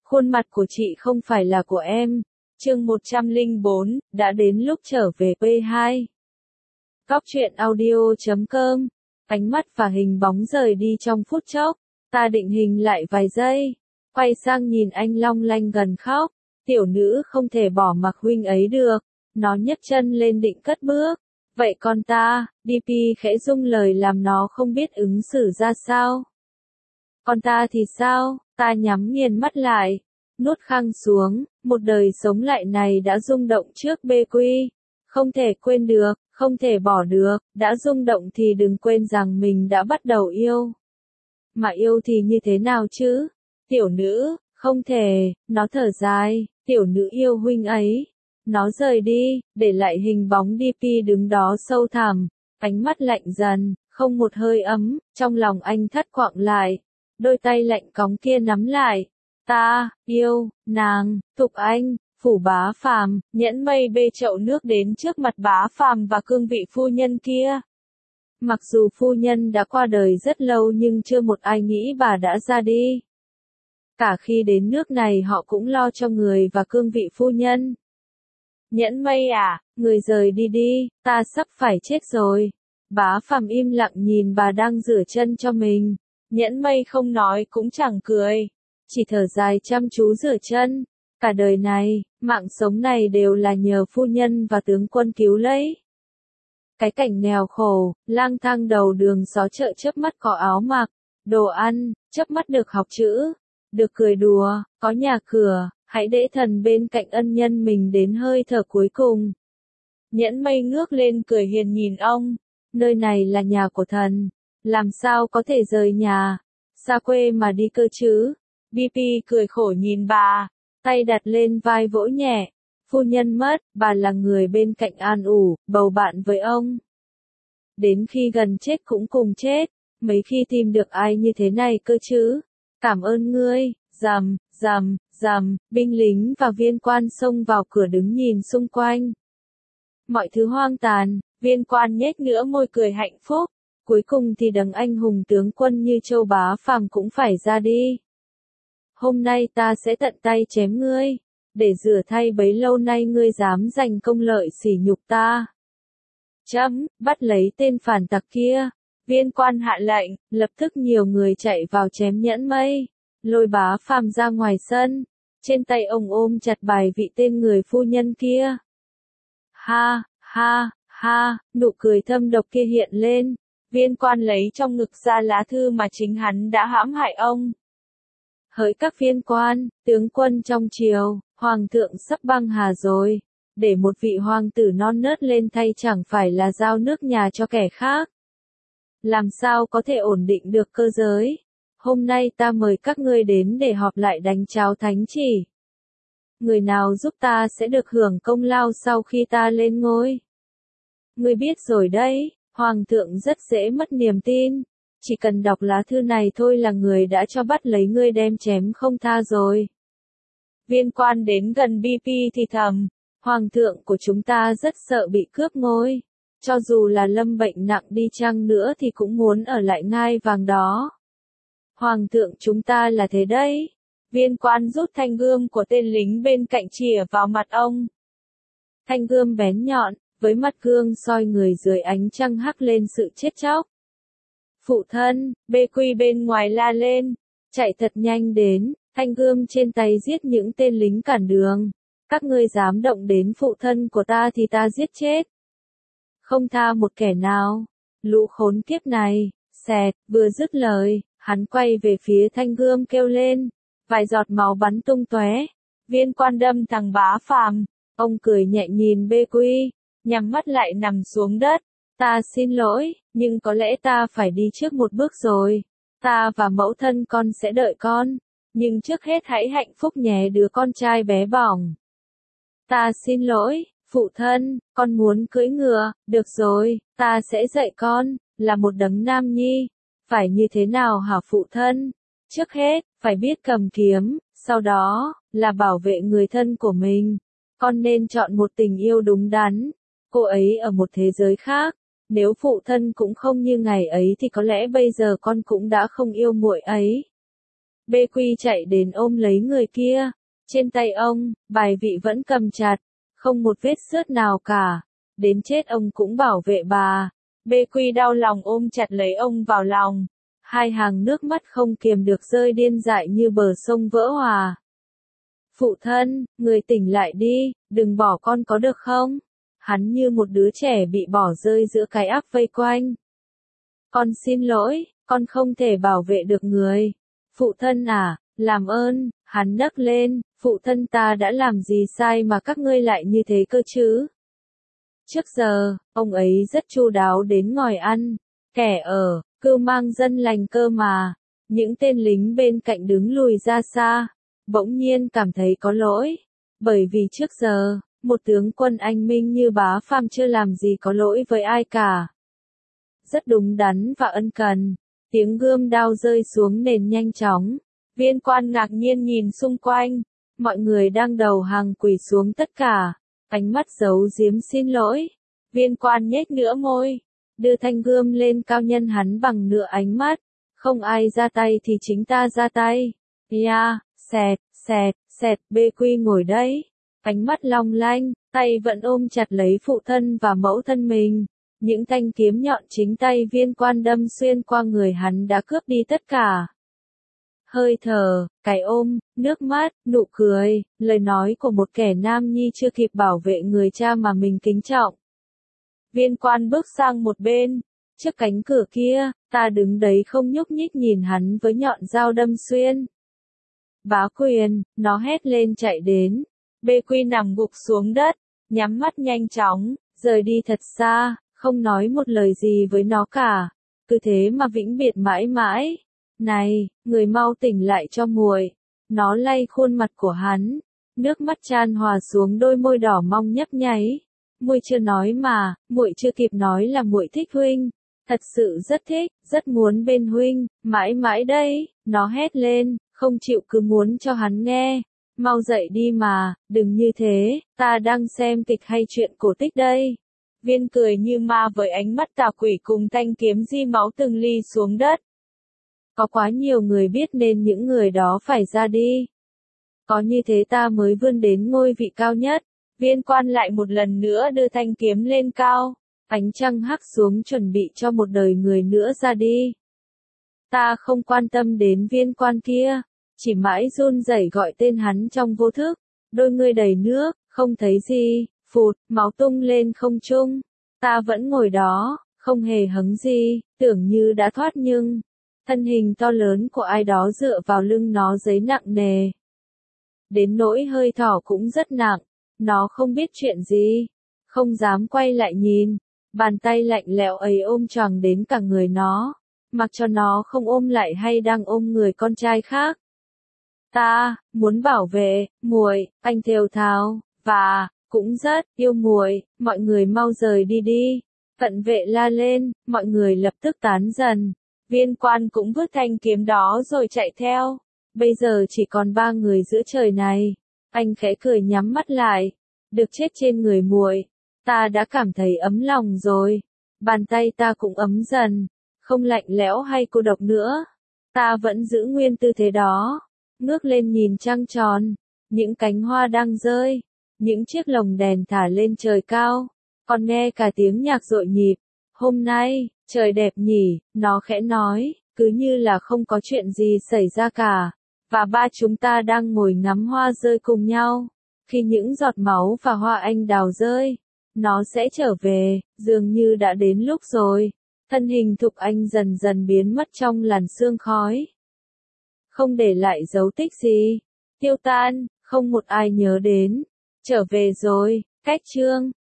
Khuôn mặt của chị không phải là của em. Chương 104, đã đến lúc trở về P2. Góc truyện audio.com. Ánh mắt và hình bóng rời đi trong phút chốc. Ta định hình lại vài giây. Quay sang nhìn anh long lanh gần khóc. Tiểu nữ không thể bỏ mặc huynh ấy được. Nó nhấc chân lên định cất bước. Vậy con ta, DP khẽ rung lời làm nó không biết ứng xử ra sao. Con ta thì sao? Ta nhắm nghiền mắt lại. Nuốt khăng xuống, một đời sống lại này đã rung động trước BQ. Không thể quên được, không thể bỏ được, đã rung động thì đừng quên rằng mình đã bắt đầu yêu. Mà yêu thì như thế nào chứ? Tiểu nữ, không thể, nó thở dài, tiểu nữ yêu huynh ấy. Nó rời đi, để lại hình bóng DP đứng đó sâu thẳm, ánh mắt lạnh dần, không một hơi ấm, trong lòng anh thất vọng lại. Đôi tay lạnh cóng kia nắm lại. Ta, yêu, nàng, Thục Anh, Phủ Bá Phàm, Nhẫn Mây bê chậu nước đến trước mặt Bá Phàm và cương vị phu nhân kia. Mặc dù phu nhân đã qua đời rất lâu nhưng chưa một ai nghĩ bà đã ra đi. Cả khi đến nước này họ cũng lo cho người và cương vị phu nhân. Nhẫn Mây à, người rời đi đi, ta sắp phải chết rồi. Bá Phàm im lặng nhìn bà đang rửa chân cho mình. Nhẫn Mây không nói cũng chẳng cười. Chỉ thở dài chăm chú rửa chân. Cả đời này, mạng sống này đều là nhờ phu nhân và tướng quân cứu lấy. Cái cảnh nghèo khổ, lang thang đầu đường xó chợ chớp mắt có áo mặc, đồ ăn, chớp mắt được học chữ, được cười đùa, có nhà cửa, hãy để thần bên cạnh ân nhân mình đến hơi thở cuối cùng. Nhẫn Mây ngước lên cười hiền nhìn ông, nơi này là nhà của thần, làm sao có thể rời nhà, xa quê mà đi cơ chứ. BP cười khổ nhìn bà, tay đặt lên vai vỗ nhẹ. Phu nhân mất, bà là người bên cạnh an ủi, bầu bạn với ông. Đến khi gần chết cũng cùng chết, mấy khi tìm được ai như thế này cơ chứ. Cảm ơn ngươi, rầm, rầm, rầm, binh lính và viên quan xông vào cửa đứng nhìn xung quanh. Mọi thứ hoang tàn, viên quan nhếch nửa môi cười hạnh phúc. Cuối cùng thì đấng anh hùng tướng quân như Châu Bá Phàm cũng phải ra đi. Hôm nay ta sẽ tận tay chém ngươi, để rửa thay bấy lâu nay ngươi dám giành công lợi sỉ nhục ta. Bắt lấy tên phản tặc kia. Viên quan hạ lệnh, lập tức nhiều người chạy vào chém Nhẫn Mây, lôi Bá Phàm ra ngoài sân. Trên tay ông ôm chặt bài vị tên người phu nhân kia. Ha, ha, ha, nụ cười thâm độc kia hiện lên. Viên quan lấy trong ngực ra lá thư mà chính hắn đã hãm hại ông. Hỡi các viên quan, tướng quân trong triều, hoàng thượng sắp băng hà rồi. Để một vị hoàng tử non nớt lên thay chẳng phải là giao nước nhà cho kẻ khác. Làm sao có thể ổn định được cơ giới? Hôm nay ta mời các ngươi đến để họp lại đánh cháo thánh chỉ. Người nào giúp ta sẽ được hưởng công lao sau khi ta lên ngôi. Ngươi biết rồi đấy, hoàng thượng rất dễ mất niềm tin. Chỉ cần đọc lá thư này thôi là người đã cho bắt lấy ngươi đem chém không tha rồi. Viên quan đến gần BP thì thầm, hoàng thượng của chúng ta rất sợ bị cướp ngôi. Cho dù là lâm bệnh nặng đi chăng nữa thì cũng muốn ở lại ngai vàng đó. Hoàng thượng chúng ta là thế đấy. Viên quan rút thanh gươm của tên lính bên cạnh chĩa vào mặt ông. Thanh gươm bén nhọn, với mặt gương soi người dưới ánh trăng hắc lên sự chết chóc. Phụ thân, BQ bên ngoài la lên, chạy thật nhanh đến, thanh gươm trên tay giết những tên lính cản đường. Các ngươi dám động đến phụ thân của ta thì ta giết chết. Không tha một kẻ nào. Lũ khốn kiếp này, xẹt, vừa dứt lời, hắn quay về phía thanh gươm kêu lên. Vài giọt máu bắn tung tóe. Viên quan đâm thằng Bá Phàm. Ông cười nhẹ nhìn BQ, nhắm mắt lại nằm xuống đất. Ta xin lỗi, nhưng có lẽ ta phải đi trước một bước rồi. Ta và mẫu thân con sẽ đợi con. Nhưng trước hết hãy hạnh phúc nhé đứa con trai bé bỏng. Ta xin lỗi, phụ thân, con muốn cưỡi ngựa, được rồi, ta sẽ dạy con, là một đấng nam nhi. Phải như thế nào hả phụ thân? Trước hết, phải biết cầm kiếm, sau đó, là bảo vệ người thân của mình. Con nên chọn một tình yêu đúng đắn. Cô ấy ở một thế giới khác. Nếu phụ thân cũng không như ngày ấy thì có lẽ bây giờ con cũng đã không yêu muội ấy. BQ chạy đến ôm lấy người kia. Trên tay ông, bài vị vẫn cầm chặt, không một vết xước nào cả. Đến chết ông cũng bảo vệ bà. BQ đau lòng ôm chặt lấy ông vào lòng. Hai hàng nước mắt không kiềm được rơi điên dại như bờ sông vỡ hòa. Phụ thân, người tỉnh lại đi, đừng bỏ con có được không? Hắn như một đứa trẻ bị bỏ rơi giữa cái áp vây quanh. Con xin lỗi, con không thể bảo vệ được người. Phụ thân à, làm ơn, hắn nấc lên, phụ thân ta đã làm gì sai mà các ngươi lại như thế cơ chứ? Trước giờ, ông ấy rất chu đáo đến ngồi ăn, kẻ ở, cưu mang dân lành cơ mà. Những tên lính bên cạnh đứng lùi ra xa, bỗng nhiên cảm thấy có lỗi. Bởi vì trước giờ, một tướng quân anh minh như Bá Phàm chưa làm gì có lỗi với ai cả. Rất đúng đắn và ân cần. Tiếng gươm đao rơi xuống nền nhanh chóng. Viên quan ngạc nhiên nhìn xung quanh. Mọi người đang đầu hàng quỳ xuống tất cả. Ánh mắt giấu giếm xin lỗi. Viên quan nhếch nửa môi. Đưa thanh gươm lên cao nhân hắn bằng nửa ánh mắt. Không ai ra tay thì chính ta ra tay. Ya, xẹt, xẹt, xẹt, BQ ngồi đấy. Ánh mắt long lanh, tay vẫn ôm chặt lấy phụ thân và mẫu thân mình. Những thanh kiếm nhọn chính tay viên quan đâm xuyên qua người hắn đã cướp đi tất cả. Hơi thở, cái ôm, nước mắt, nụ cười, lời nói của một kẻ nam nhi chưa kịp bảo vệ người cha mà mình kính trọng. Viên quan bước sang một bên, trước cánh cửa kia, ta đứng đấy không nhúc nhích nhìn hắn với nhọn dao đâm xuyên. Bá Quyền, nó hét lên chạy đến. BQ nằm gục xuống đất, nhắm mắt nhanh chóng, rời đi thật xa, không nói một lời gì với nó cả. Cứ thế mà vĩnh biệt mãi mãi. Này, người mau tỉnh lại cho muội. Nó lay khuôn mặt của hắn. Nước mắt chan hòa xuống đôi môi đỏ mong nhấp nháy. Muội chưa nói mà, muội chưa kịp nói là muội thích huynh. Thật sự rất thích, rất muốn bên huynh, mãi mãi đây. Nó hét lên, không chịu cứ muốn cho hắn nghe. Mau dậy đi mà, đừng như thế, ta đang xem kịch hay chuyện cổ tích đây. Viên cười như ma với ánh mắt tà quỷ cùng thanh kiếm di máu từng ly xuống đất. Có quá nhiều người biết nên những người đó phải ra đi. Có như thế ta mới vươn đến ngôi vị cao nhất. Viên quan lại một lần nữa đưa thanh kiếm lên cao. Ánh trăng hắt xuống chuẩn bị cho một đời người nữa ra đi. Ta không quan tâm đến viên quan kia. Chỉ mãi run rẩy gọi tên hắn trong vô thức. Đôi ngươi đầy nước, không thấy gì, phụt, máu tung lên không trung. Ta vẫn ngồi đó, không hề hứng gì, tưởng như đã thoát nhưng thân hình to lớn của ai đó dựa vào lưng nó giấy nặng nề. Đến nỗi hơi thở cũng rất nặng, nó không biết chuyện gì, không dám quay lại nhìn. Bàn tay lạnh lẽo ấy ôm choàng đến cả người nó, mặc cho nó không ôm lại hay đang ôm người con trai khác. Ta muốn bảo vệ muội, anh thều thào và cũng rất yêu muội, mọi người mau rời đi đi. Cận vệ la lên, mọi người lập tức tán dần. Viên quan cũng vứt thanh kiếm đó rồi chạy theo. Bây giờ chỉ còn 3 người giữa trời này. Anh khẽ cười nhắm mắt lại. Được chết trên người muội, ta đã cảm thấy ấm lòng rồi. Bàn tay ta cũng ấm dần, không lạnh lẽo hay cô độc nữa. Ta vẫn giữ nguyên tư thế đó. Ngước lên nhìn trăng tròn, những cánh hoa đang rơi, những chiếc lồng đèn thả lên trời cao, còn nghe cả tiếng nhạc rội nhịp. Hôm nay, trời đẹp nhỉ, nó khẽ nói, cứ như là không có chuyện gì xảy ra cả. Và ba chúng ta đang ngồi ngắm hoa rơi cùng nhau. Khi những giọt máu và hoa anh đào rơi, nó sẽ trở về, dường như đã đến lúc rồi. Thân hình Thục Anh dần dần biến mất trong làn sương khói. Không để lại dấu tích gì. Tiêu tan, không một ai nhớ đến. Trở về rồi, cách chương.